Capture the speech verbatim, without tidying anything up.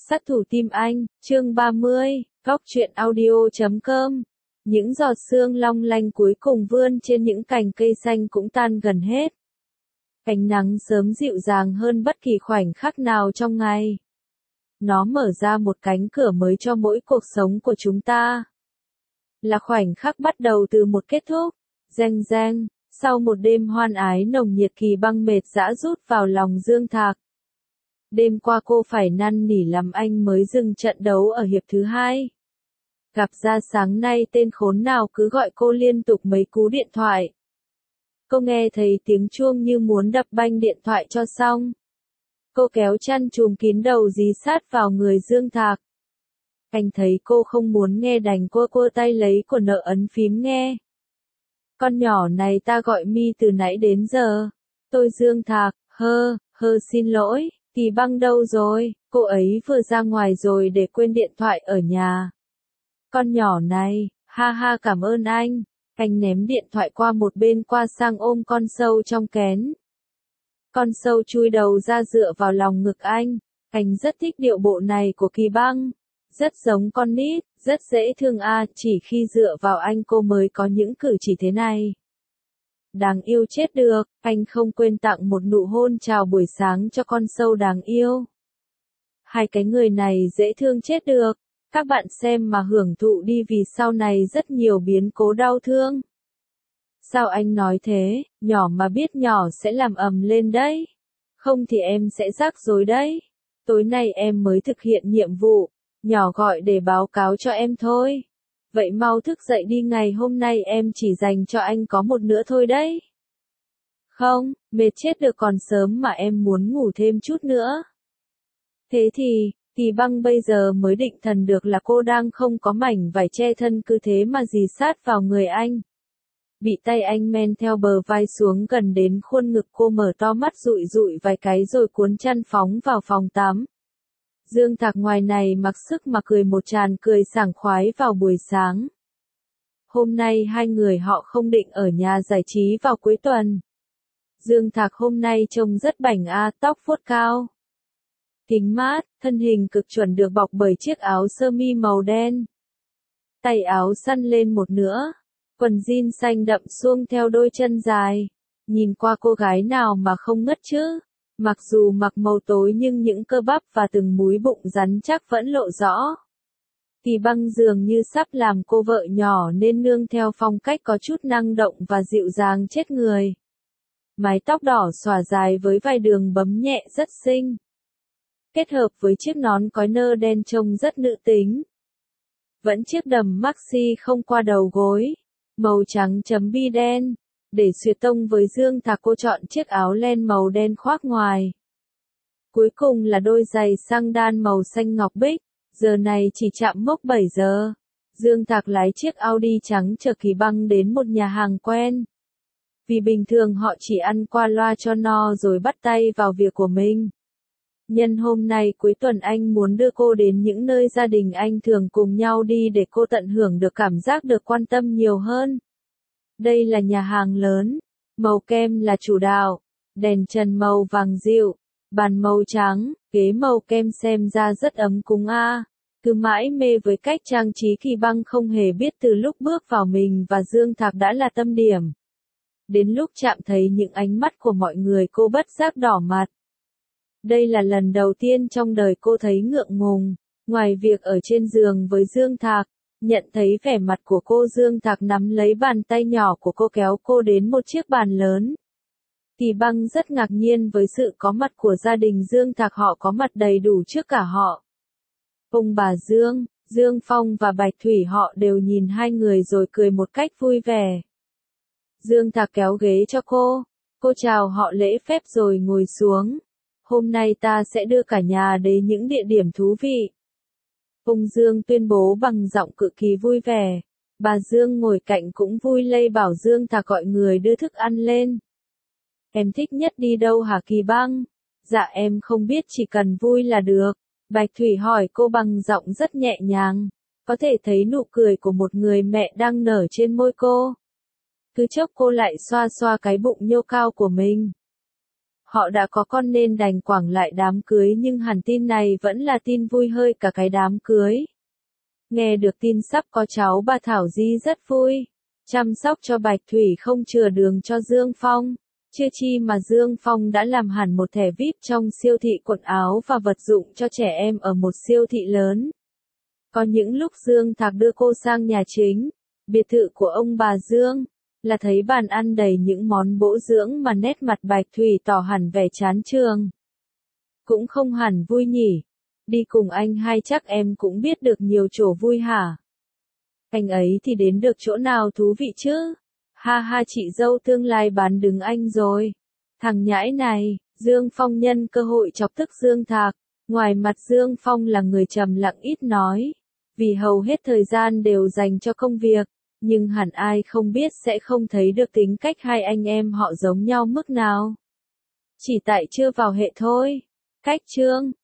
Sát thủ tim anh, chương ba mươi, góc truyện audio chấm com. Những giọt sương long lanh cuối cùng vươn trên những cành cây xanh cũng tan gần hết. Ánh nắng sớm dịu dàng hơn bất kỳ khoảnh khắc nào trong ngày. Nó mở ra một cánh cửa mới cho mỗi cuộc sống của chúng ta. Là khoảnh khắc bắt đầu từ một kết thúc. Reng reng, sau một đêm hoan ái nồng nhiệt, Kỳ Băng mệt dã rút vào lòng Dương Thạc. Đêm qua cô phải năn nỉ lắm anh mới dừng trận đấu ở hiệp thứ hai. Gặp ra sáng nay tên khốn nào cứ gọi cô liên tục mấy cú điện thoại. Cô nghe thấy tiếng chuông như muốn đập banh điện thoại cho xong. Cô kéo chăn trùm kín đầu dí sát vào người Dương Thạc. Anh thấy cô không muốn nghe đành cô cua tay lấy của nợ ấn phím nghe. Con nhỏ này ta gọi mi từ nãy đến giờ. Tôi Dương Thạc, hơ, hơ xin lỗi. Kỳ Băng đâu rồi, cô ấy vừa ra ngoài rồi để quên điện thoại ở nhà. Con nhỏ này, ha ha cảm ơn anh. Anh ném điện thoại qua một bên qua sang ôm con sâu trong kén. Con sâu chui đầu ra dựa vào lòng ngực anh. Anh rất thích điệu bộ này của Kỳ Băng. Rất giống con nít, rất dễ thương à, chỉ khi dựa vào anh cô mới có những cử chỉ thế này. Đáng yêu chết được, anh không quên tặng một nụ hôn chào buổi sáng cho con sâu đáng yêu. Hai cái người này dễ thương chết được, các bạn xem mà hưởng thụ đi vì sau này rất nhiều biến cố đau thương. Sao anh nói thế, nhỏ mà biết nhỏ sẽ làm ầm lên đấy. Không thì em sẽ rắc rối đấy. Tối nay em mới thực hiện nhiệm vụ, nhỏ gọi để báo cáo cho em thôi. Vậy mau thức dậy đi, ngày hôm nay em chỉ dành cho anh có một nữa thôi đấy. Không, mệt chết được còn sớm mà em muốn ngủ thêm chút nữa. Thế thì, Kỳ Băng bây giờ mới định thần được là cô đang không có mảnh vải che thân, cứ thế mà dì sát vào người anh. Bị tay anh men theo bờ vai xuống gần đến khuôn ngực, cô mở to mắt dụi dụi vài cái rồi cuốn chăn phóng vào phòng tắm. Dương Thạc ngoài này mặc sức mà cười một tràn cười sảng khoái vào buổi sáng. Hôm nay hai người họ không định ở nhà giải trí vào cuối tuần. Dương Thạc hôm nay trông rất bảnh a, tóc vuốt cao. Kính mát, thân hình cực chuẩn được bọc bởi chiếc áo sơ mi màu đen. Tay áo săn lên một nửa, quần jean xanh đậm suông theo đôi chân dài. Nhìn qua cô gái nào mà không ngất chứ? Mặc dù mặc màu tối nhưng những cơ bắp và từng múi bụng rắn chắc vẫn lộ rõ. Kỳ Băng dường như sắp làm cô vợ nhỏ nên nương theo phong cách có chút năng động và dịu dàng chết người. Mái tóc đỏ xõa dài với vài đường bấm nhẹ rất xinh. Kết hợp với chiếc nón cói nơ đen trông rất nữ tính. Vẫn chiếc đầm maxi không qua đầu gối, màu trắng chấm bi đen. Để xuyệt tông với Dương Thạc cô chọn chiếc áo len màu đen khoác ngoài. Cuối cùng là đôi giày xăng đan màu xanh ngọc bích, giờ này chỉ chạm mốc bảy giờ. Dương Thạc lái chiếc Audi trắng chở Kỳ Băng đến một nhà hàng quen. Vì bình thường họ chỉ ăn qua loa cho no rồi bắt tay vào việc của mình. Nhân hôm nay cuối tuần anh muốn đưa cô đến những nơi gia đình anh thường cùng nhau đi để cô tận hưởng được cảm giác được quan tâm nhiều hơn. Đây là nhà hàng lớn, màu kem là chủ đạo, đèn trần màu vàng dịu, bàn màu trắng, ghế màu kem xem ra rất ấm cúng a. Cứ mãi mê với cách trang trí, Kỳ Băng không hề biết từ lúc bước vào mình và Dương Thạc đã là tâm điểm. Đến lúc chạm thấy những ánh mắt của mọi người cô bất giác đỏ mặt. Đây là lần đầu tiên trong đời cô thấy ngượng ngùng, ngoài việc ở trên giường với Dương Thạc. Nhận thấy vẻ mặt của cô, Dương Thạc nắm lấy bàn tay nhỏ của cô kéo cô đến một chiếc bàn lớn. Kỳ Băng rất ngạc nhiên với sự có mặt của gia đình Dương Thạc, họ có mặt đầy đủ trước cả họ. Ông bà Dương, Dương Phong và Bạch Thủy họ đều nhìn hai người rồi cười một cách vui vẻ. Dương Thạc kéo ghế cho cô, cô chào họ lễ phép rồi ngồi xuống. Hôm nay ta sẽ đưa cả nhà đến những địa điểm thú vị. Ông Dương tuyên bố bằng giọng cực kỳ vui vẻ. Bà Dương ngồi cạnh cũng vui lây bảo Dương Thạc gọi người đưa thức ăn lên. Em thích nhất đi đâu hả Kỳ Băng? Dạ em không biết, chỉ cần vui là được. Bạch Thủy hỏi cô bằng giọng rất nhẹ nhàng. Có thể thấy nụ cười của một người mẹ đang nở trên môi cô. Cứ chốc cô lại xoa xoa cái bụng nhô cao của mình. Họ đã có con nên đành quẳng lại đám cưới, nhưng hẳn tin này vẫn là tin vui hơi cả cái đám cưới. Nghe được tin sắp có cháu, bà Thảo Di rất vui. Chăm sóc cho Bạch Thủy không chừa đường cho Dương Phong. Chưa chi mà Dương Phong đã làm hẳn một thẻ vi ai pi trong siêu thị quần áo và vật dụng cho trẻ em ở một siêu thị lớn. Có những lúc Dương Thạc đưa cô sang nhà chính, biệt thự của ông bà Dương, là thấy bàn ăn đầy những món bổ dưỡng mà nét mặt Bạch Thủy tỏ hẳn vẻ chán chường. Cũng không hẳn vui nhỉ. Đi cùng anh hai chắc em cũng biết được nhiều chỗ vui hả? Anh ấy thì đến được chỗ nào thú vị chứ? Ha ha, chị dâu tương lai bán đứng anh rồi. Thằng nhãi này, Dương Phong nhân cơ hội chọc tức Dương Thạc. Ngoài mặt Dương Phong là người trầm lặng ít nói, vì hầu hết thời gian đều dành cho công việc, nhưng hẳn ai không biết sẽ không thấy được tính cách hai anh em họ giống nhau mức nào. Chỉ tại chưa vào hệ thôi. Cách chương